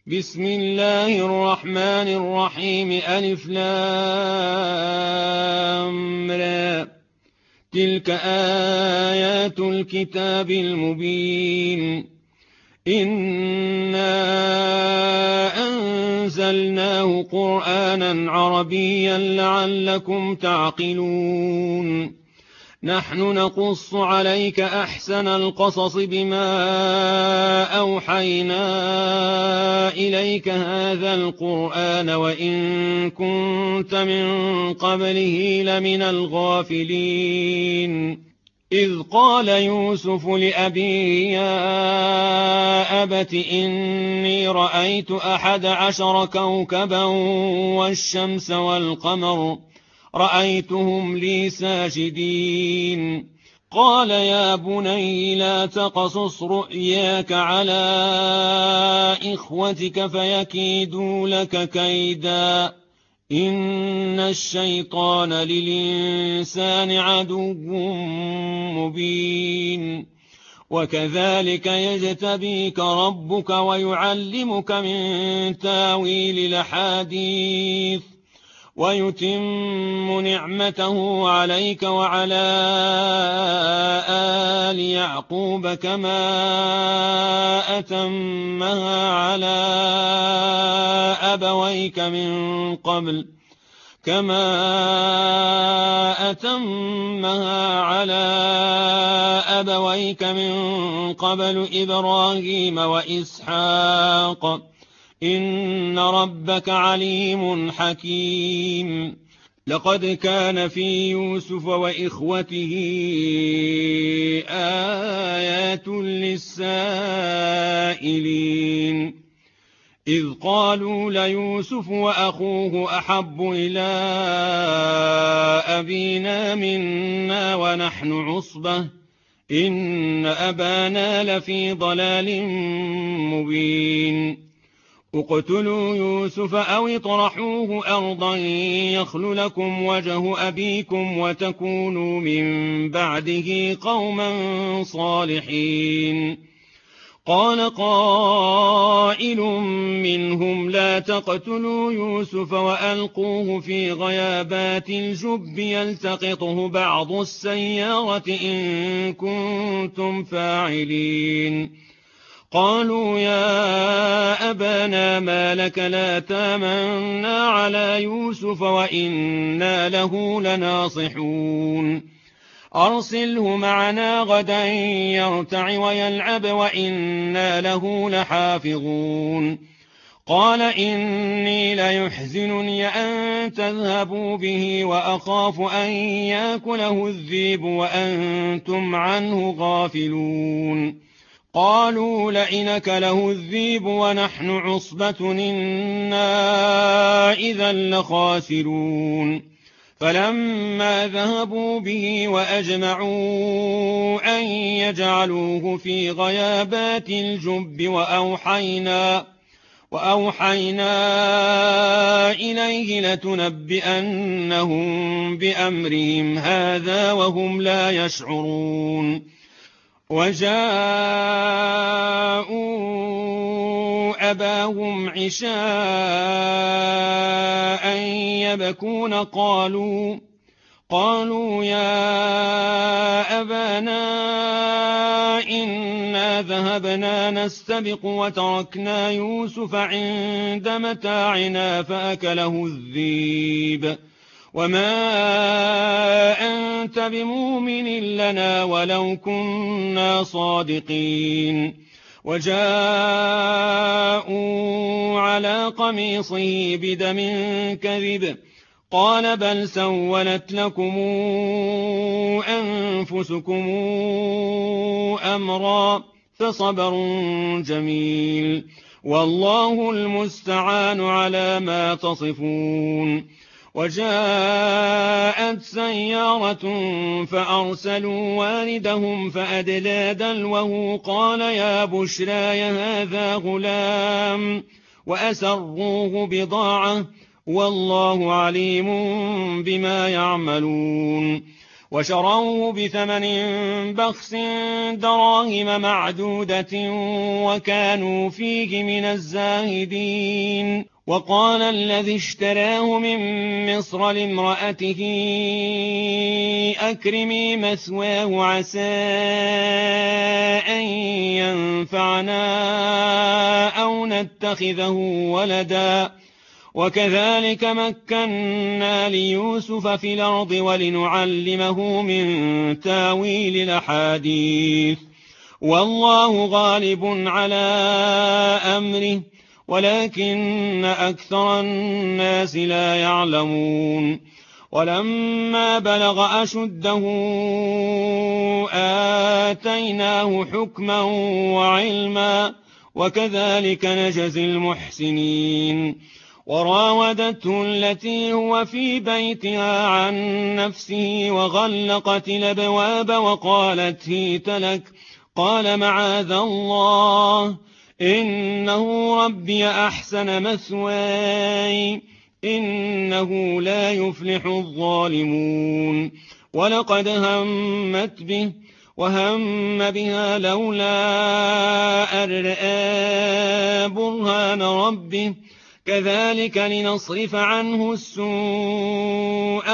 بسم الله الرحمن الرحيم ألف لام را تلك آيات الكتاب المبين إنا أنزلناه قرآنا عربيا لعلكم تعقلون نحن نقص عليك أحسن القصص بما أوحينا إليك هذا القرآن وإن كنت من قبله لمن الغافلين إذ قال يوسف لأبيه يا أبت إني رأيت 11 كوكبا والشمس والقمر رأيتهم لي ساجدين قال يا بني لا تقصص رؤياك على إخوتك فيكيدوا لك كيدا إن الشيطان للإنسان عدو مبين وكذلك يجتبيك ربك ويعلمك من تاويل الأحاديث ويتم نعمته عليك وعلى آل يعقوب كما أتمها على أبويك من قبل إبراهيم وإسحاق إن ربك عليم حكيم لقد كان في يوسف وإخوته آيات للسائلين إذ قالوا ليوسف وأخوه أحب إلى أبينا منا ونحن عصبة إن أبانا لفي ضلال مبين اقتلوا يوسف أو اطرحوه أرضا يخل لكم وجه أبيكم وتكونوا من بعده قوما صالحين قال قائل منهم لا تقتلوا يوسف وألقوه في غيابات الجب يلتقطه بعض السيارة إن كنتم فاعلين قالوا يا أبانا ما لك لا تامنا على يوسف وإنا له لناصحون أرسله معنا غدا يرتع ويلعب وإنا له لحافظون قال إني ليحزنني أن تذهبوا به وأخاف أن يأكله الذئب وأنتم عنه غافلون قالوا لئن أكله الذئب ونحن عصبة إنا إذا لخاسرون فلما ذهبوا به وأجمعوا أن يجعلوه في غيابات الجب وأوحينا إليه لتنبئنهم بأمرهم هذا وهم لا يشعرون وجاءوا أباهم عشاء يبكون قالوا يا أبانا إنا ذهبنا نستبق وتركنا يوسف عند متاعنا فأكله الذئب وما أنت بمؤمن لنا ولو كنا صادقين وجاءوا على قميصه بدم كذب قال بل سولت لكم أنفسكم أمرا فصبر جميل والله المستعان على ما تصفون وجاءت سيارة فأرسلوا والدهم فأدلى دلوه قال يا بشراي هذا غلام وأسروه بضاعة والله عليم بما يعملون وشروه بثمن بخس دراهم معدودة وكانوا فيه من الزاهدين. وقال الذي اشتراه من مصر لامرأته أكرمي مثواه عسى أن ينفعنا أو نتخذه ولدا وكذلك مكنا ليوسف في الأرض ولنعلمه من تاويل الأحاديث والله غالب على أمره ولكن أكثر الناس لا يعلمون. ولما بلغ أشده آتيناه حكما وعلما وكذلك نجزي المحسنين. وراودته التي هو في بيتها عن نفسه وغلقت الأبواب وقالت هيت لك قال معاذ الله إنه ربي أحسن مثواي إنه لا يفلح الظالمون. ولقد همت به وهم بها لولا أن رأى برهان ربه كذلك لنصرف عنه السوء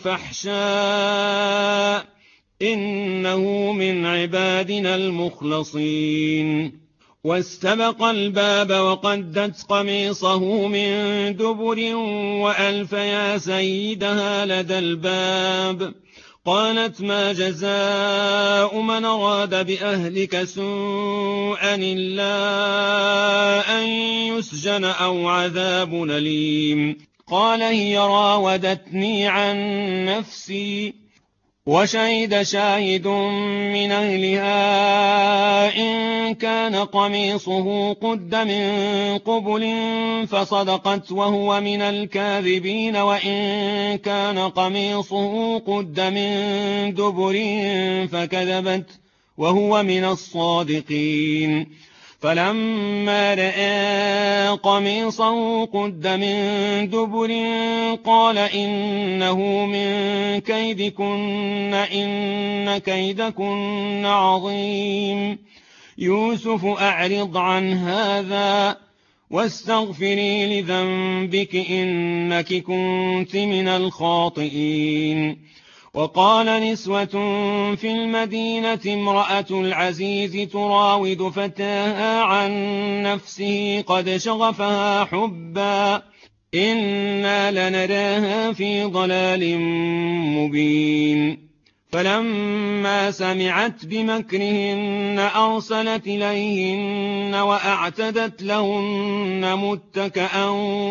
والفحشاء إنه من عبادنا المخلصين. واستبق الباب وقدت قميصه من دبر وألف يا سيدها لدى الباب قالت ما جزاء من أراد بأهلك سوءا إلا أن يسجن أو عذاب أليم. قال هي راودتني عن نفسي وشهد شاهد من أهلها إن كان قميصه قد من قبل فصدقت وهو من الكاذبين وإن كان قميصه قد من دبر فكذبت وهو من الصادقين. فلما رأى قميصه قد من دبر قال إنه من كيدكن إن كيدكن عظيم. يوسف أعرض عن هذا واستغفري لذنبك إنك كنت من الخاطئين. وقال نسوة في المدينة امرأة العزيز تراود فتاها عن نفسه قد شغفها حبا إنا لنراها في ضلال مبين. فلما سمعت بمكرهن أرسلت إليهن وأعتدت لهن متكأ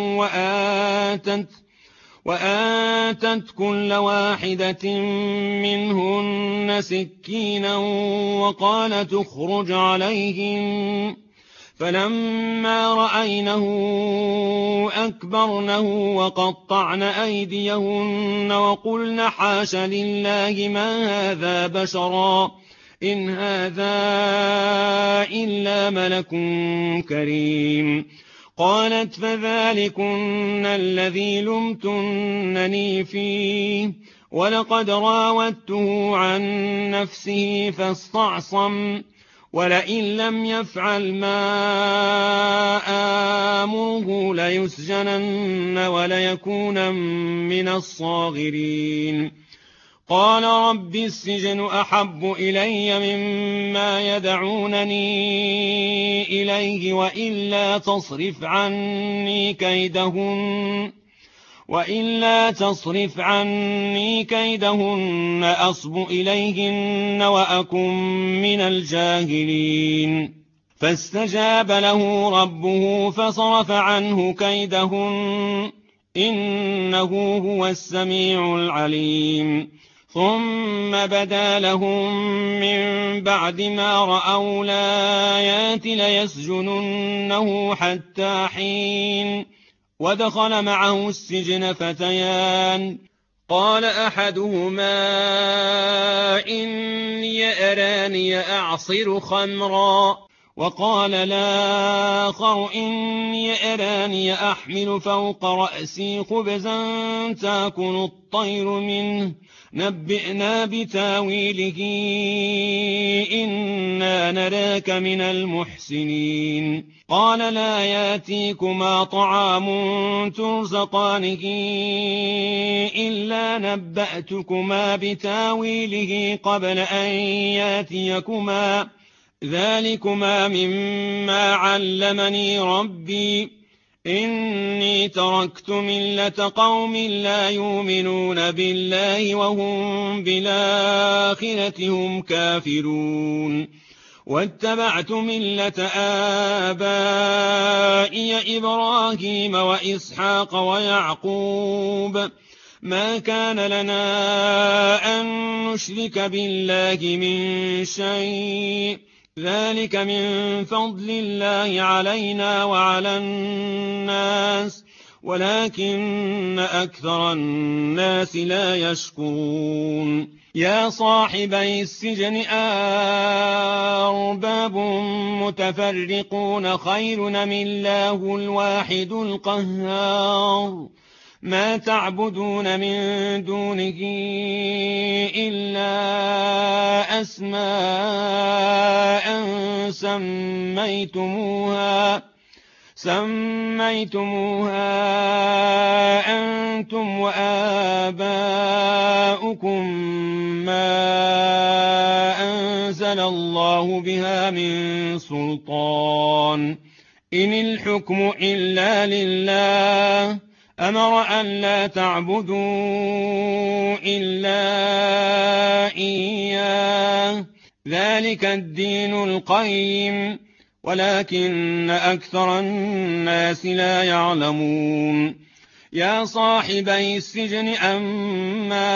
وآتت كل واحدة منهن سكينا وقالت اخرج عليهن فلما رأينه أكبرنه وقطعن أيديهن وقلن حاش لله ما هذا بشرا إن هذا إلا ملك كريم. قالت فذلكن الذي لمتنني فيه ولقد راودته عن نفسه فاستعصم ولئن لم يفعل ما آمره ليسجنن وليكون من الصاغرين. قال رب السجن أحب إلي مما يدعونني إليه وإلا تصرف عني كيدهن أصب إليهن وأكن من الجاهلين. فاستجاب له ربه فصرف عنه كيدهن إنه هو السميع العليم. ثم بدا لهم من بعد ما رأوا الآيات ليسجننه حتى حين. ودخل معه السجن فتيان قال أحدهما إني أراني أعصر خمرا وقال الآخر إني أراني أحمل فوق رأسي خبزا تأكل الطير منه نبئنا بتاويله إنا نراك من المحسنين قال لا ياتيكما طعام ترزقانه إلا نبأتكما بتاويله قبل أن ياتيكما ذلكما مما علمني ربي إني تركت ملة قوم لا يؤمنون بالله وهم بالآخرة هم كافرون واتبعت ملة آبائي إبراهيم وإسحاق ويعقوب ما كان لنا أن نشرك بالله من شيء ذلك من فضل الله علينا وعلى الناس ولكن أكثر الناس لا يشكرون يا صاحبي السجن أرباب متفرقون خير أم الله الواحد القهار ما تعبدون من دونه إلا أسماء سميتموها أنتم وآباؤكم ما أنزل الله بها من سلطان إن الحكم إلا لله أمر أن لا تعبدوا إلا إياه ذلك الدين القيم ولكن أكثر الناس لا يعلمون يا صاحبي السجن أما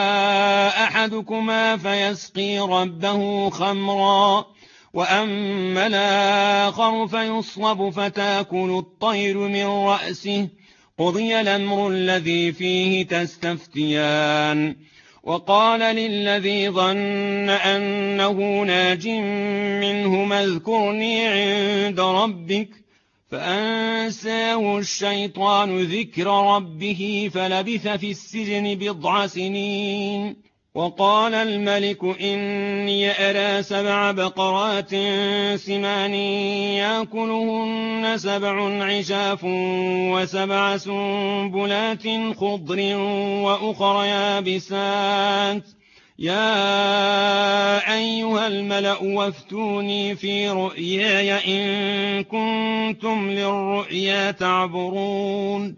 أحدكما فيسقي ربه خمرا وأما الآخر فيصلب فتاكل الطير من رأسه قضي الأمر الذي فيه تستفتيان وقال للذي ظن أنه ناج منهما اذكرني عند ربك فأنساه الشيطان ذكر ربه فلبث في السجن بضع سنين وقال الملك إني أرى 7 بقرات سمان يأكلهن 7 عجاف و7 سنبلات خضر وأخر يابسات يا أيها الملأ وافتوني في رؤياي إن كنتم للرؤيا تعبرون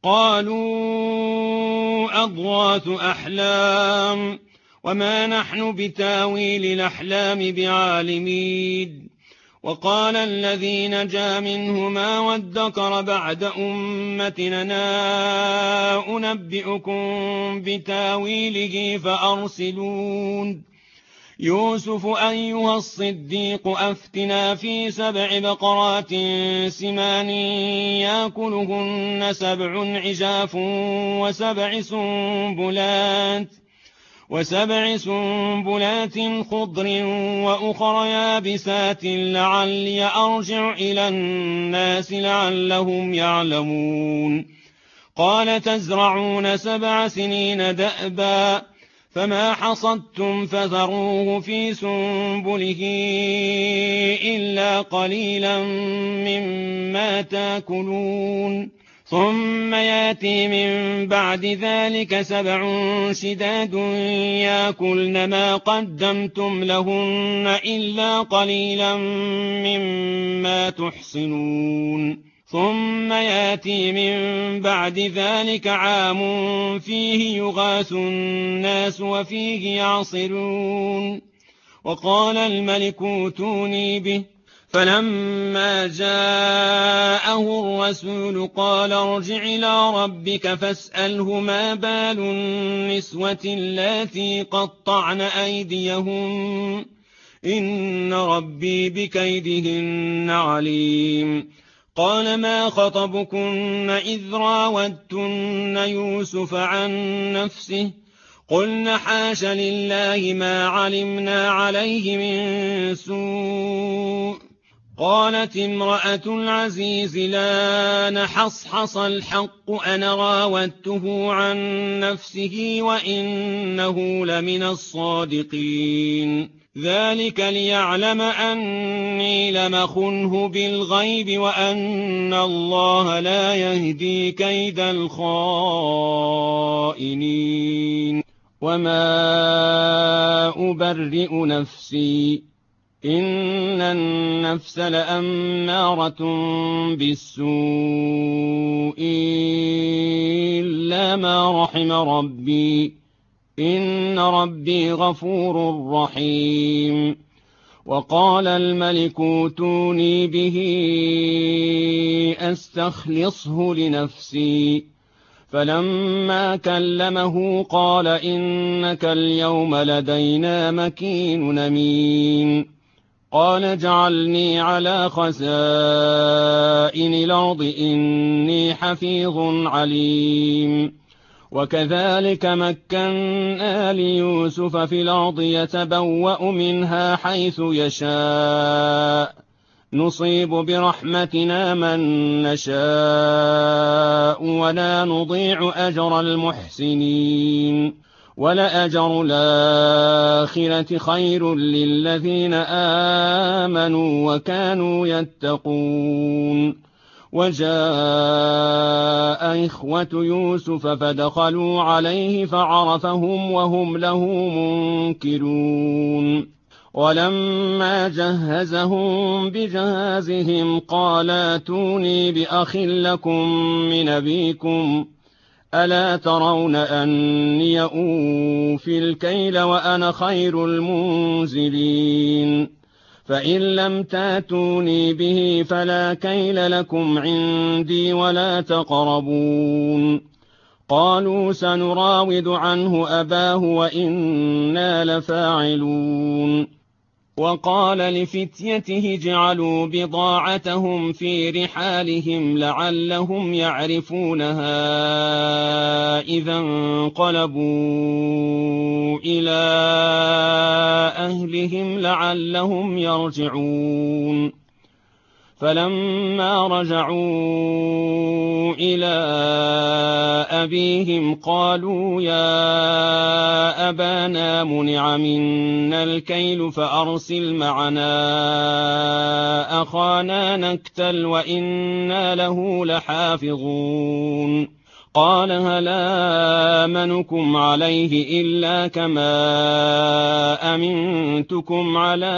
قالوا أضغاث أحلام وما نحن بتاويل الأحلام بعالمين وقال الذي نجا منهما وادكر بعد أمتنا أنبئكم بتاويله فأرسلون يوسف أيها الصديق أفتنا في 7 بقرات سمان يأكلهن 7 عجاف و7 سنبلات خضر وأخر يابسات لعلي أرجع إلى الناس لعلهم يعلمون قال تزرعون 7 سنين دأبا فما حصدتم فذروه في سنبله إلا قليلا مما تأكلون ثم ياتي من بعد ذلك 7 شداد يأكلن ما قدمتم لهن إلا قليلا مما تحصنون ثم ياتي من بعد ذلك عام فيه يغاث الناس وفيه يعصرون وقال الملك اوتوني به فلما جاءه الرسول قال ارجع إلى ربك فاسأله ما بال النسوة اللاتي قطعن أيديهن إن ربي بكيدهن عليم قال ما خطبكن إذ راودتن يوسف عن نفسه قلن حاش لله ما علمنا عليه من سوء قالت امرأة العزيز لا نحصحص الحق أنا راودته عن نفسه وإنه لمن الصادقين ذلك ليعلم أني لم أخنه بالغيب وأن الله لا يهدي كيد الخائنين وما أبرئ نفسي إن النفس لأمارة بالسوء إلا ما رحم ربي إن ربي غفور رحيم وقال الملك اوتوني به أستخلصه لنفسي فلما كلمه قال إنك اليوم لدينا مكين أمين قال اجعلني على خزائن الأرض إني حفيظ عليم وكذلك مكنا ليوسف في الأرض يتبوأ منها حيث يشاء نصيب برحمتنا من نشاء ولا نضيع أجر المحسنين ولأجر الآخرة خير للذين آمنوا وكانوا يتقون وجاء إخوة يوسف فدخلوا عليه فعرفهم وهم له منكرون ولما جهزهم بجهازهم قال ائتوني بأخ لكم من أبيكم ألا ترون أني أوفي الكيل وأنا خير المنزلين فإن لم تاتوني به فلا كيل لكم عندي ولا تقربون قالوا سنراود عنه أباه وإنا لفاعلون وقال لفتيته اجعلوا بضاعتهم في رحالهم لعلهم يعرفونها إذا انقلبوا إلى أهلهم لعلهم يرجعون فلما رجعوا إلى أبيهم قالوا يا أبانا منع منا الكيل فأرسل معنا أخانا نكتل وإنا له لحافظون قال هل آمنكم عليه إلا كما أمنتكم على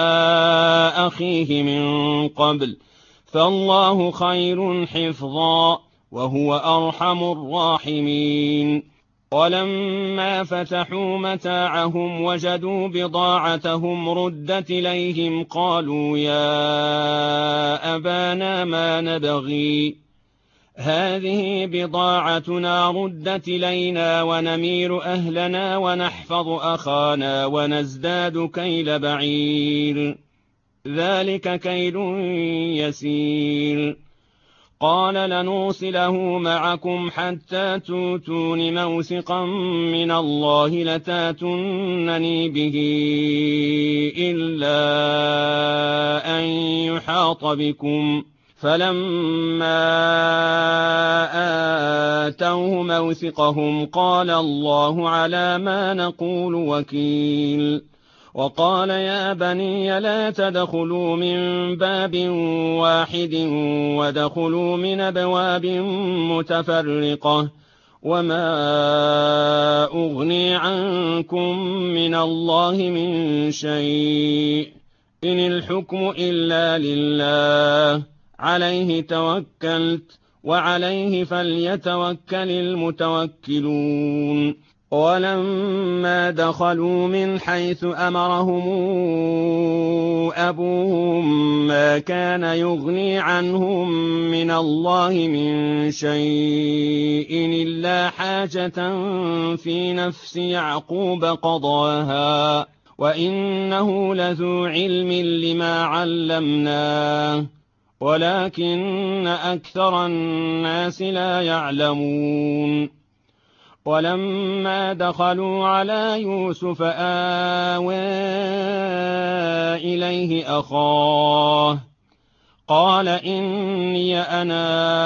أخيه من قبل فالله خير حفظا وهو أرحم الراحمين ولما فتحوا متاعهم وجدوا بضاعتهم ردت إليهم قالوا يا أبانا ما نبغي هذه بضاعتنا ردت إلينا ونمير أهلنا ونحفظ أخانا ونزداد كيل بعير ذلك كيل يسير قال لنرسله معكم حتى توتون موثقا من الله لتاتونني به إلا أن يحاط بكم فلما آتوه موثقهم قال الله على ما نقول وكيل وقال يا بني لا تدخلوا من باب واحد وادخلوا من أبواب متفرقة وما أغني عنكم من الله من شيء إن الحكم إلا لله عليه توكلت وعليه فليتوكل المتوكلون ولما دخلوا من حيث أمرهم أبوهم ما كان يغني عنهم من الله من شيء إلا حاجة في نفس يعقوب قضاها وإنه لذو علم لما علمناه ولكن أكثر الناس لا يعلمون ولما دخلوا على يوسف آوى إليه أخاه قال إني أنا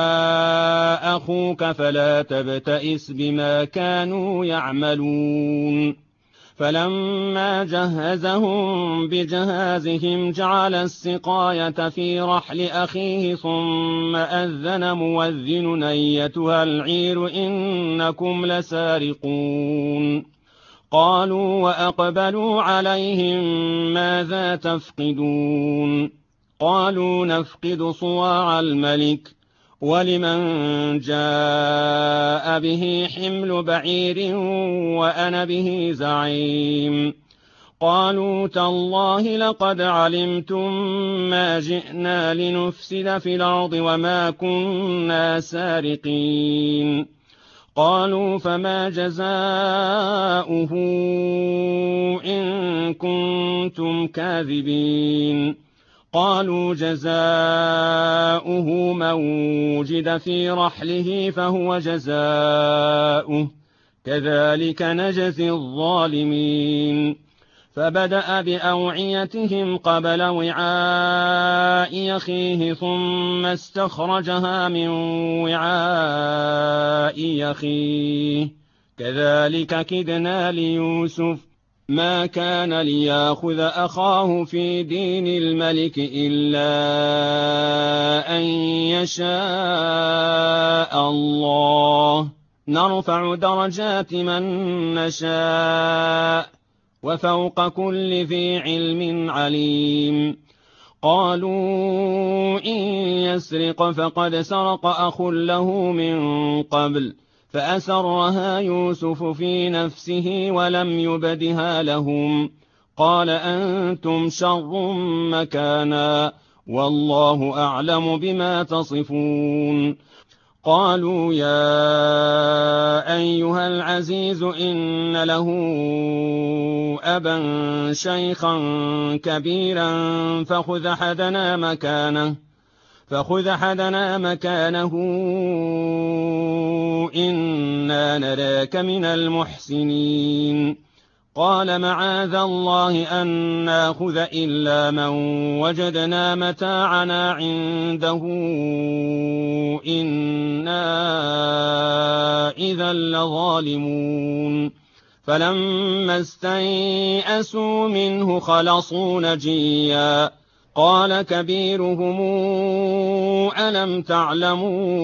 أخوك فلا تبتئس بما كانوا يعملون فلما جهزهم بجهازهم جعل السقاية في رحل أخيه ثم أذن مؤذن أيتها العير إنكم لسارقون قالوا وأقبلوا عليهم ماذا تفقدون قالوا نفقد صواع الملك ولمن جاء به حمل بعير وأنا به زعيم قالوا تالله لقد علمتم ما جئنا لنفسد في الأرض وما كنا سارقين قالوا فما جزاؤه إن كنتم كاذبين قالوا جزاؤه من وجد في رحله فهو جزاؤه كذلك نجزي الظالمين فبدأ بأوعيتهم قبل وعاء أخيه ثم استخرجها من وعاء أخيه كذلك كدنا ليوسف ما كان ليأخذ أخاه في دين الملك إلا أن يشاء الله نرفع درجات من نشاء وفوق كل ذي علم عليم قالوا إن يسرق فقد سرق أخ له من قبل فأسرها يوسف في نفسه ولم يبدها لهم قال أنتم شر مكانا والله أعلم بما تصفون قالوا يا أيها العزيز إن له أبا شيخا كبيرا فخذ أحدنا مكانه إنا نراك من المحسنين قال معاذ الله أن ناخذ إلا من وجدنا متاعنا عنده إنا إذا لظالمون فلما استيئسوا منه خلصوا نجيا قال كبيرهم ألم تعلموا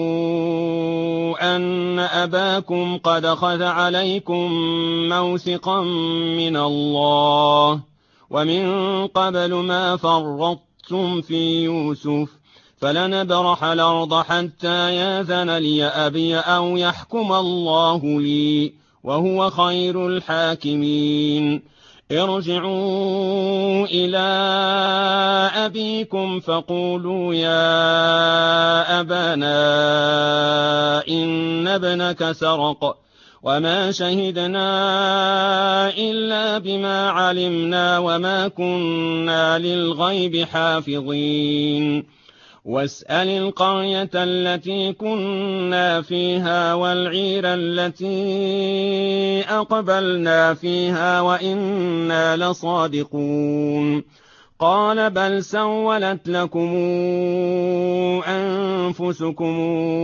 أن أباكم قد خذ عليكم موثقا من الله ومن قبل ما فرطتم في يوسف فلنبرح الأرض حتى ياذن لي أبي أو يحكم الله لي وهو خير الحاكمين ارجعوا إلى أبيكم فقولوا يا أبانا إن ابنك سرق وما شهدنا إلا بما علمنا وما كنا للغيب حافظين واسأل القرية التي كنا فيها والعير التي أقبلنا فيها وإنا لصادقون قال بل سولت لكم أنفسكم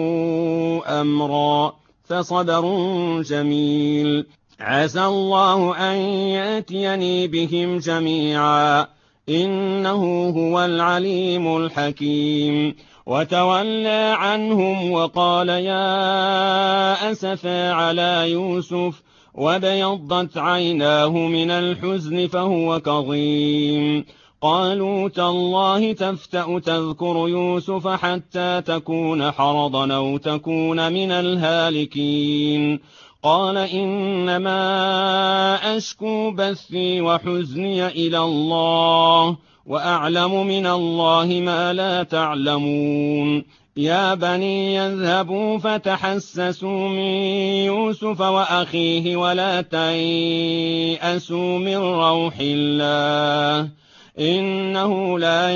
أمرا فصبر جميل عسى الله أن يأتيني بهم جميعا إنه هو العليم الحكيم وتولى عنهم وقال يا أسفا على يوسف وابيضت عيناه من الحزن فهو كظيم قالوا تالله تفتأ تذكر يوسف حتى تكون حرضا أو تكون من الهالكين قال إنما أشكو بثي وحزني إلى الله وأعلم من الله ما لا تعلمون يا بني يذهبوا فتحسسوا من يوسف وأخيه ولا تيأسوا من روح الله إنه لا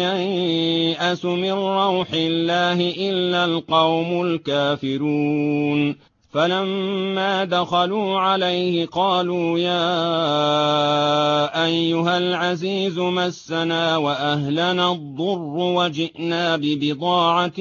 ييأس من روح الله إلا القوم الكافرون فلما دخلوا عليه قالوا يا أيها العزيز مسنا وأهلنا الضر وجئنا ببضاعة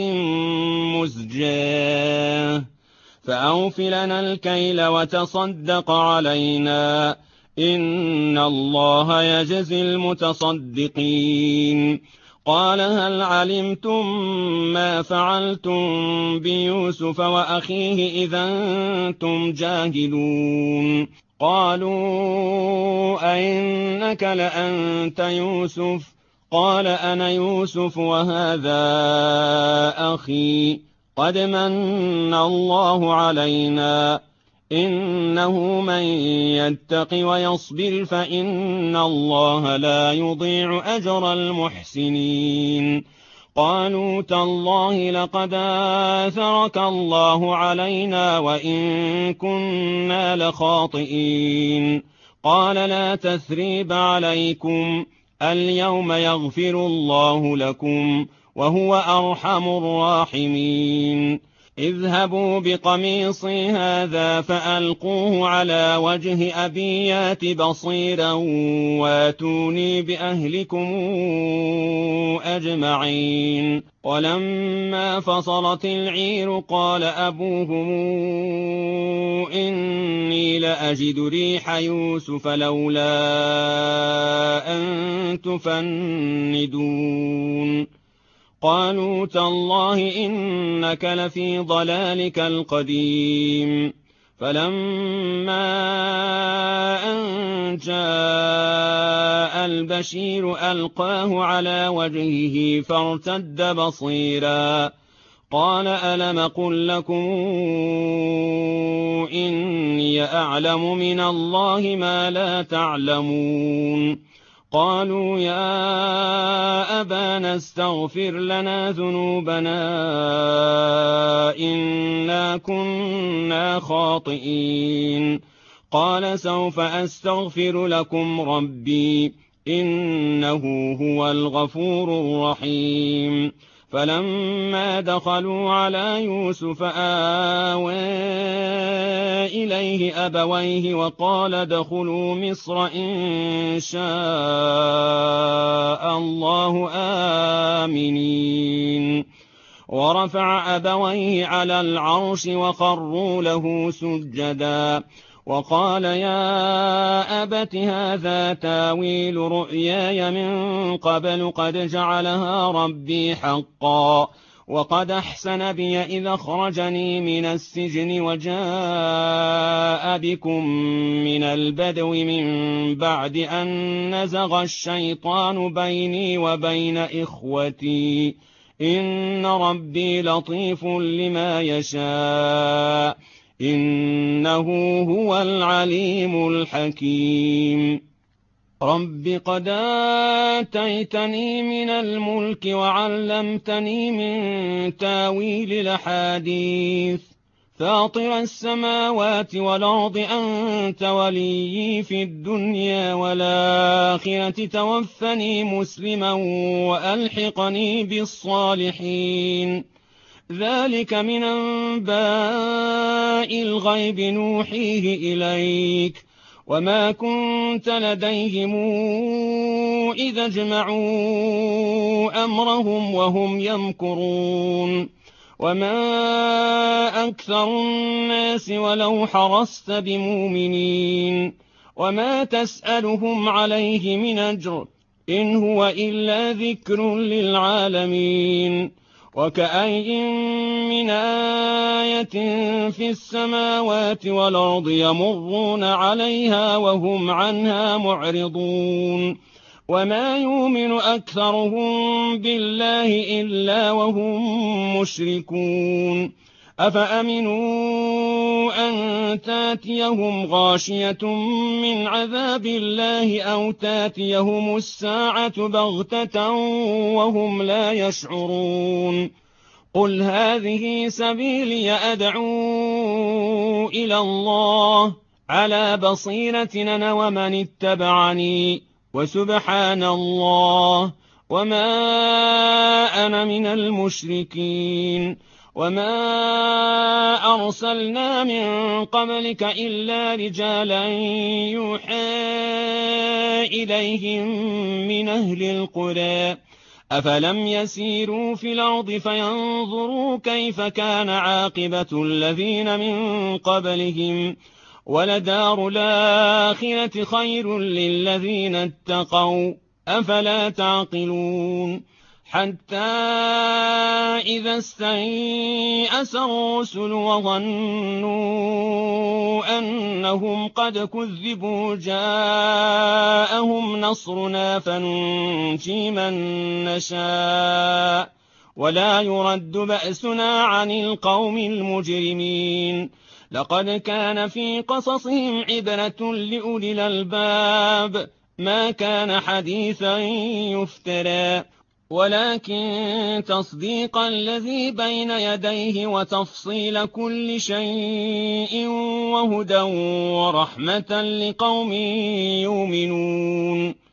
مزجاة فأوف لنا الكيل وتصدق علينا إن الله يجزي المتصدقين. قال هل علمتم ما فعلتم بيوسف وأخيه إذا أنتم جاهلون؟ قالوا أئنك لأنت يوسف؟ قال أنا يوسف وهذا أخي قد من الله علينا إنه من يتق ويصبر فإن الله لا يضيع أجر المحسنين. قالوا تالله لقد آثرك الله علينا وإن كنا لخاطئين. قال لا تثريب عليكم اليوم يغفر الله لكم وهو أرحم الراحمين. اذهبوا بقميصي هذا فألقوه على وجه أبي يات بصيرا واتوني بأهلكم أجمعين. ولما فصلت العير قال أبوهم إني لأجد ريح يوسف لولا أن تفندون. قالوا تالله إنك لفي ضلالك القديم. فلما أن جاء البشير ألقاه على وجهه فارتد بصيرا قال ألم قل لكم إني أعلم من الله ما لا تعلمون؟ قالوا يا أبانا استغفر لنا ذنوبنا إنا كنا خاطئين. قال سوف أستغفر لكم ربي إنه هو الغفور الرحيم. فلما دخلوا على يوسف آوى إليه أبويه وقال ادخلوا مصر إن شاء الله آمنين. ورفع أبويه على العرش وخروا له سجدا وقال يا أبت هذا تاويل رؤياي من قبل قد جعلها ربي حقا وقد أحسن بي إذ أخرجني من السجن وجاء بكم من البدو من بعد أن نزغ الشيطان بيني وبين إخوتي إن ربي لطيف لما يشاء إنه هو العليم الحكيم. رب قد آتيتني من الملك وعلمتني من تاويل الأحاديث فاطر السماوات والأرض أنت وليي في الدنيا والآخرة توفني مسلما وألحقني بالصالحين. ذلك من أنباء الغيب نوحيه إليك وما كنت لديهم إذا اجمعوا أمرهم وهم يمكرون. وما أكثر الناس ولو حرصت بمؤمنين وما تسألهم عليه من أجر إن هو إلا ذكر للعالمين. وكأي من آية في السماوات والأرض يمرون عليها وهم عنها معرضون. وما يؤمن أكثرهم بالله إلا وهم مشركون. أفأمنوا أن تاتيهم غاشية من عذاب الله أو تاتيهم الساعة بغتة وهم لا يشعرون. قل هذه سبيلي أدعو إلى الله على بصيرة أنا ومن اتبعني وسبحان الله وما أنا من المشركين. وما أَرْسَلْنَا مِن قَبْلِكَ إِلَّا رِجَالًا يُوحَىٰ إِلَيْهِم مِّنْ أَهْلِ الْقُرَىٰ ۗ أَفَلَمْ يَسِيرُوا فِي الْأَرْضِ فَيَنظُرُوا كَيْفَ كَانَ عَاقِبَةُ الَّذِينَ مِن قَبْلِهِمْ ۗ وَلَدَارُ الْآخِرَةِ خَيْرٌ لِّلَّذِينَ اتَّقَوْا ۗ أَفَلَا تَعْقِلُونَ حَتَّىٰ إِذَا اسْتَيْأَسَ الرُّسُلُ وَظَنُّوا أَنَّهُمْ قَدْ كُذِّبُوا جَاءَهُمْ نَصْرُنَا فَنُجِّيَ مَن نَّشَاءُ وَلَا يُرَدُّ بَأْسُنَا عَنِ الْقَوْمِ الْمُجْرِمِينَ لَقَدْ كَانَ فِي قَصَصِهِمْ عِبْرَةٌ لِّأُولِي الْأَلْبَابِ مَا كَانَ حَدِيثًا يُفْتَرَىٰ وَلَٰكِن تَصْدِيقَ الَّذِي بَيْنَ يَدَيْهِ وَتَفْصِيلَ كُلِّ شَيْءٍ وَهُدًى وَرَحْمَةً لِّقَوْمٍ يُؤْمِنُونَ